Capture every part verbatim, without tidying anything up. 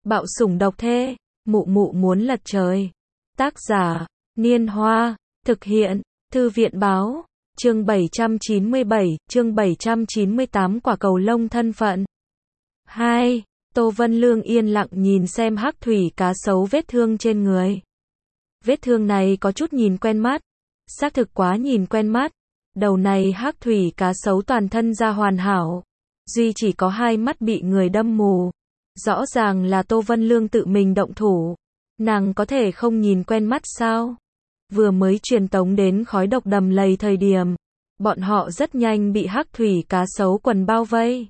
Bạo sủng độc thê, mụ mụ muốn lật trời. Tác giả, Niên Hoa, thực hiện, Thư viện Báo, chương bảy trăm chín mươi bảy, chương bảy trăm chín mươi tám quả cầu lông thân phận. hai. Tô Vân Lương yên lặng nhìn xem hắc thủy cá sấu vết thương trên người. Vết thương này có chút nhìn quen mắt, xác thực quá nhìn quen mắt. Đầu này hắc thủy cá sấu toàn thân da hoàn hảo, duy chỉ có hai mắt bị người đâm mù. Rõ ràng là Tô Vân Lương tự mình động thủ, nàng có thể không nhìn quen mắt sao? Vừa mới truyền tống đến khói độc đầm lầy thời điểm, bọn họ rất nhanh bị hắc thủy cá sấu quần bao vây.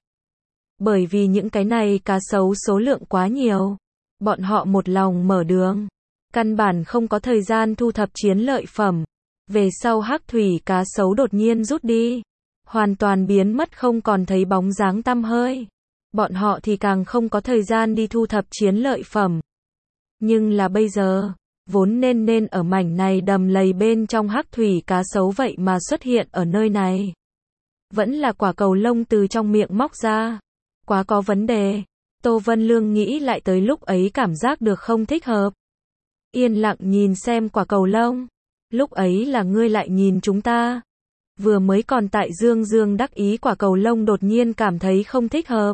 Bởi vì những cái này cá sấu số lượng quá nhiều, bọn họ một lòng mở đường, căn bản không có thời gian thu thập chiến lợi phẩm. Về sau hắc thủy cá sấu đột nhiên rút đi, hoàn toàn biến mất không còn thấy bóng dáng tăm hơi. Bọn họ thì càng không có thời gian đi thu thập chiến lợi phẩm. Nhưng là bây giờ, vốn nên nên ở mảnh này đầm lầy bên trong hắc thủy cá sấu vậy mà xuất hiện ở nơi này. Vẫn là quả cầu lông từ trong miệng móc ra. Quá có vấn đề. Tô Vân Lương nghĩ lại tới lúc ấy cảm giác được không thích hợp. Yên lặng nhìn xem quả cầu lông. Lúc ấy là ngươi lại nhìn chúng ta. Vừa mới còn tại dương dương đắc ý quả cầu lông đột nhiên cảm thấy không thích hợp.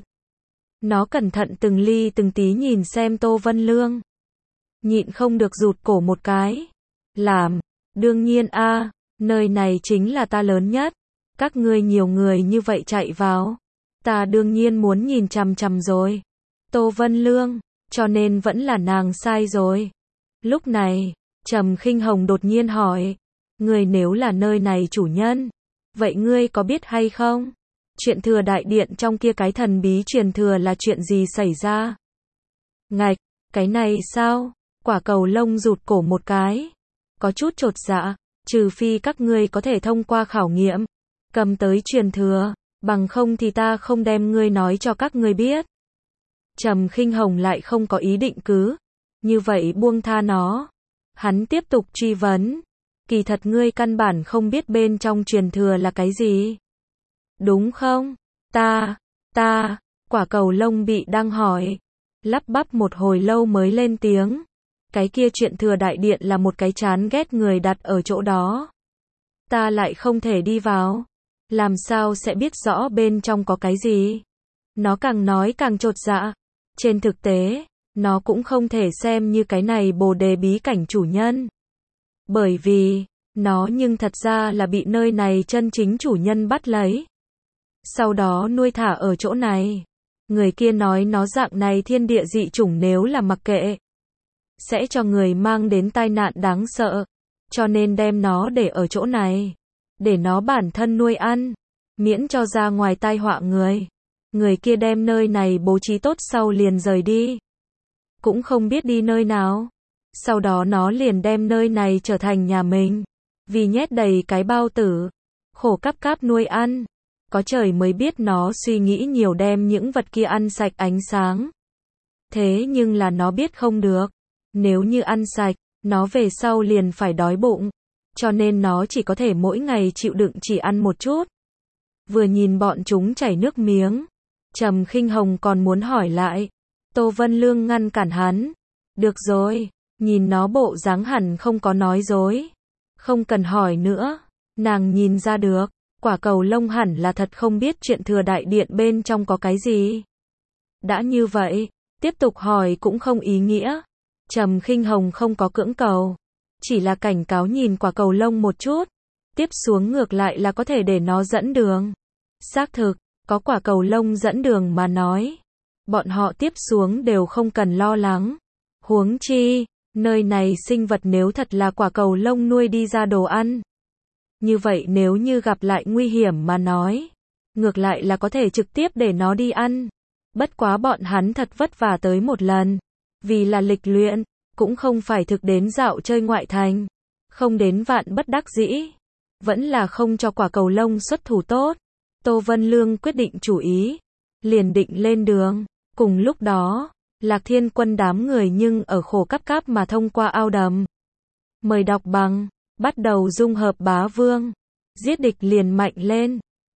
Nó cẩn thận từng ly từng tí nhìn xem Tô Vân Lương. Nhịn không được rụt cổ một cái. Làm, đương nhiên a, nơi này chính là ta lớn nhất. Các ngươi nhiều người như vậy chạy vào. Ta đương nhiên muốn nhìn chằm chằm rồi. Tô Vân Lương, cho nên vẫn là nàng sai rồi. Lúc này, Trầm Khinh Hồng đột nhiên hỏi. Ngươi nếu là nơi này chủ nhân, vậy ngươi có biết hay không? Chuyện thừa đại điện trong kia cái thần bí truyền thừa là chuyện gì xảy ra? Ngạch, cái này sao? Quả cầu lông rụt cổ một cái. Có chút chột dạ, trừ phi các ngươi có thể thông qua khảo nghiệm, cầm tới truyền thừa, bằng không thì ta không đem ngươi nói cho các ngươi biết. Trầm Khinh Hồng lại không có ý định cứ như vậy buông tha nó. Hắn tiếp tục truy vấn. Kỳ thật ngươi căn bản không biết bên trong truyền thừa là cái gì. Đúng không? Ta, ta, quả cầu lông bị đang hỏi. Lắp bắp một hồi lâu mới lên tiếng. Cái kia chuyện thừa đại điện là một cái chán ghét người đặt ở chỗ đó. Ta lại không thể đi vào. Làm sao sẽ biết rõ bên trong có cái gì? Nó càng nói càng chột dạ. Trên thực tế, nó cũng không thể xem như cái này bồ đề bí cảnh chủ nhân. Bởi vì, nó nhưng thật ra là bị nơi này chân chính chủ nhân bắt lấy. Sau đó nuôi thả ở chỗ này. Người kia nói nó dạng này thiên địa dị chủng nếu là mặc kệ, sẽ cho người mang đến tai nạn đáng sợ. Cho nên đem nó để ở chỗ này. Để nó bản thân nuôi ăn. Miễn cho ra ngoài tai họa người. Người kia đem nơi này bố trí tốt sau liền rời đi. Cũng không biết đi nơi nào. Sau đó nó liền đem nơi này trở thành nhà mình. Vì nhét đầy cái bao tử. Khổ cắp cáp nuôi ăn. Có trời mới biết nó suy nghĩ nhiều đem những vật kia ăn sạch ánh sáng. Thế nhưng là nó biết không được. Nếu như ăn sạch, nó về sau liền phải đói bụng. Cho nên nó chỉ có thể mỗi ngày chịu đựng chỉ ăn một chút. Vừa nhìn bọn chúng chảy nước miếng. Trầm Khinh Hồng còn muốn hỏi lại. Tô Vân Lương ngăn cản hắn. Được rồi, nhìn nó bộ dáng hẳn không có nói dối. Không cần hỏi nữa. Nàng nhìn ra được. Quả cầu lông hẳn là thật không biết chuyện thừa đại điện bên trong có cái gì. Đã như vậy, tiếp tục hỏi cũng không ý nghĩa. Trầm Khinh Hồng không có cưỡng cầu. Chỉ là cảnh cáo nhìn quả cầu lông một chút. Tiếp xuống ngược lại là có thể để nó dẫn đường. Xác thực, có quả cầu lông dẫn đường mà nói. Bọn họ tiếp xuống đều không cần lo lắng. Huống chi, nơi này sinh vật nếu thật là quả cầu lông nuôi đi ra đồ ăn. Như vậy nếu như gặp lại nguy hiểm mà nói. Ngược lại là có thể trực tiếp để nó đi ăn. Bất quá bọn hắn thật vất vả tới một lần. Vì là lịch luyện, cũng không phải thực đến dạo chơi ngoại thành. Không đến vạn bất đắc dĩ. Vẫn là không cho quả cầu lông xuất thủ tốt. Tô Vân Lương quyết định chủ ý. Liền định lên đường. Cùng lúc đó, Lạc Thiên Quân đám người nhưng ở khổ cắp cáp mà thông qua ao đầm. Mời đọc bằng. Bắt đầu dung hợp bá vương. Giết địch liền mạnh lên.